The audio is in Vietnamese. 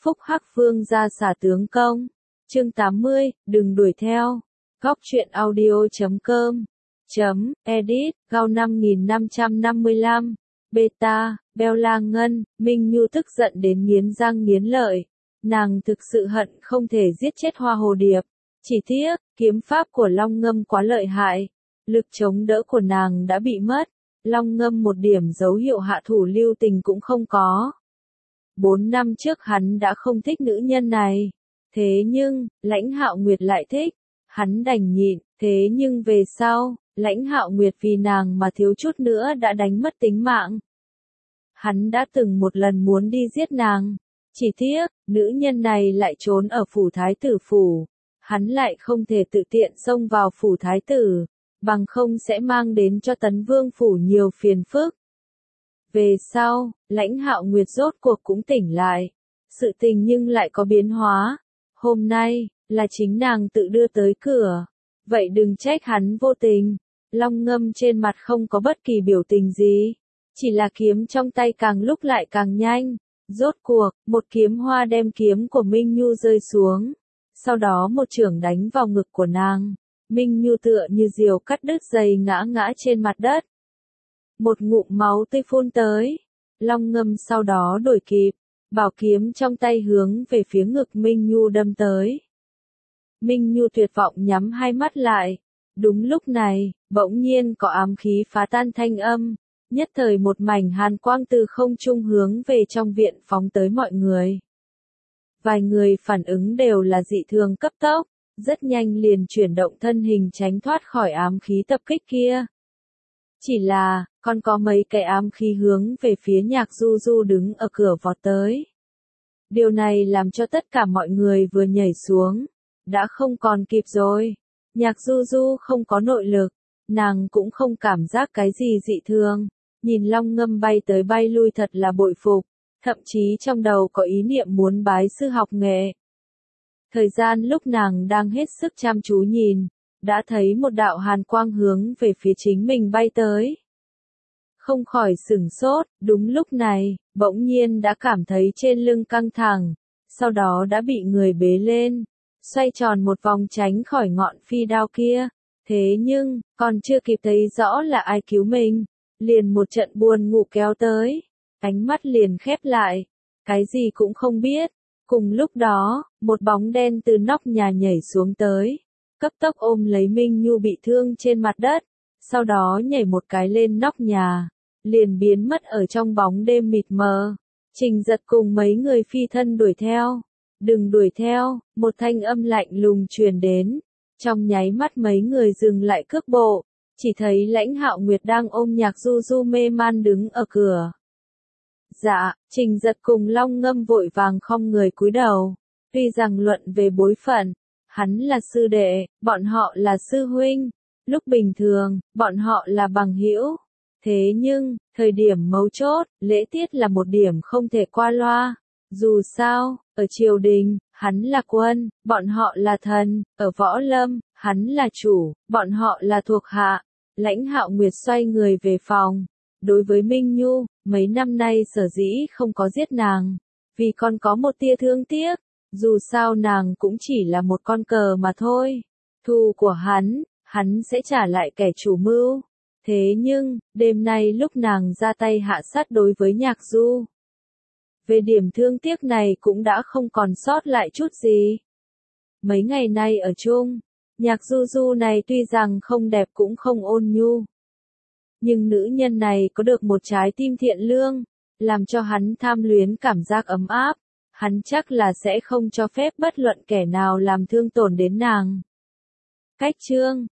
Phúc Hắc Vương ra xả tướng công. Chương 80, đừng đuổi theo. Góc truyện audio.com/edit, Gao 5555, Beta, Bella Ngân, Minh Nhu tức giận đến nghiến răng nghiến lợi. Nàng thực sự hận không thể giết chết Hoa Hồ Điệp. Chỉ tiếc, kiếm pháp của Long Ngâm quá lợi hại. Lực chống đỡ của nàng đã bị mất. Long Ngâm một điểm dấu hiệu hạ thủ lưu tình cũng không có. 4 năm trước hắn đã không thích nữ nhân này. Thế nhưng, Lãnh Hạo Nguyệt lại thích. Hắn đành nhịn, thế nhưng về sau, Lãnh Hạo Nguyệt vì nàng mà thiếu chút nữa đã đánh mất tính mạng. Hắn đã từng một lần muốn đi giết nàng. Chỉ tiếc, nữ nhân này lại trốn ở phủ thái tử phủ. Hắn lại không thể tự tiện xông vào phủ thái tử, bằng không sẽ mang đến cho Tấn Vương phủ nhiều phiền phức. Về sau, Lãnh Hạo Nguyệt rốt cuộc cũng tỉnh lại. Sự tình nhưng lại có biến hóa. Hôm nay, là chính nàng tự đưa tới cửa. Vậy đừng trách hắn vô tình. Long Ngâm trên mặt không có bất kỳ biểu tình gì. Chỉ là kiếm trong tay càng lúc lại càng nhanh. Rốt cuộc, một kiếm hoa đem kiếm của Minh Nhu rơi xuống. Sau đó một chưởng đánh vào ngực của nàng. Minh Nhu tựa như diều cắt đứt dây ngã trên mặt đất. Một ngụm máu tươi phun tới. Long Ngâm sau đó đổi kịp. Bảo kiếm trong tay hướng về phía ngực Minh Nhu đâm tới. Minh Nhu tuyệt vọng nhắm hai mắt lại. Đúng lúc này, bỗng nhiên có ám khí phá tan thanh âm. Nhất thời một mảnh hàn quang từ không trung hướng về trong viện phóng tới mọi người. Vài người phản ứng đều là dị thường cấp tốc, rất nhanh liền chuyển động thân hình tránh thoát khỏi ám khí tập kích kia. Chỉ là, còn có mấy cái ám khí hướng về phía Nhạc Du Du đứng ở cửa vọt tới. Điều này làm cho tất cả mọi người vừa nhảy xuống, đã không còn kịp rồi. Nhạc Du Du không có nội lực, nàng cũng không cảm giác cái gì dị thường. Nhìn Long Ngâm bay tới bay lui thật là bội phục, thậm chí trong đầu có ý niệm muốn bái sư học nghệ. Thời gian lúc nàng đang hết sức chăm chú nhìn, đã thấy một đạo hàn quang hướng về phía chính mình bay tới. Không khỏi sửng sốt, đúng lúc này, bỗng nhiên đã cảm thấy trên lưng căng thẳng, sau đó đã bị người bế lên, xoay tròn một vòng tránh khỏi ngọn phi đao kia. Thế nhưng, còn chưa kịp thấy rõ là ai cứu mình, liền một trận buồn ngủ kéo tới, ánh mắt liền khép lại, cái gì cũng không biết. Cùng lúc đó, một bóng đen từ nóc nhà nhảy xuống tới, cấp tốc ôm lấy Minh Nhu bị thương trên mặt đất, sau đó nhảy một cái lên nóc nhà, liền biến mất ở trong bóng đêm mịt mờ. Trình Giật cùng mấy người phi thân đuổi theo. Đừng đuổi theo, một thanh âm lạnh lùng truyền đến. Trong nháy mắt mấy người dừng lại cước bộ, chỉ thấy Lãnh Hạo Nguyệt đang ôm Nhạc Du Du mê man đứng ở cửa. Dạ, Trình Giật cùng Long Ngâm vội vàng khom người cúi đầu. Tuy rằng luận về bối phận, hắn là sư đệ, bọn họ là sư huynh. Lúc bình thường, bọn họ là bằng hữu. Thế nhưng, thời điểm mấu chốt, lễ tiết là một điểm không thể qua loa. Dù sao, ở triều đình, hắn là quân, bọn họ là thần, ở võ lâm, hắn là chủ, bọn họ là thuộc hạ. Lãnh Hạo Nguyệt xoay người về phòng. Đối với Minh Nhu, mấy năm nay sở dĩ không có giết nàng, vì còn có một tia thương tiếc. Dù sao nàng cũng chỉ là một con cờ mà thôi. Thù của hắn sẽ trả lại kẻ chủ mưu. Thế nhưng, đêm nay lúc nàng ra tay hạ sát đối với Nhạc Du, về điểm thương tiếc này cũng đã không còn sót lại chút gì. Mấy ngày nay ở chung, Nhạc Du Du này tuy rằng không đẹp cũng không ôn nhu, nhưng nữ nhân này có được một trái tim thiện lương, làm cho hắn tham luyến cảm giác ấm áp. Hắn chắc là sẽ không cho phép bất luận kẻ nào làm thương tổn đến nàng. Cách chương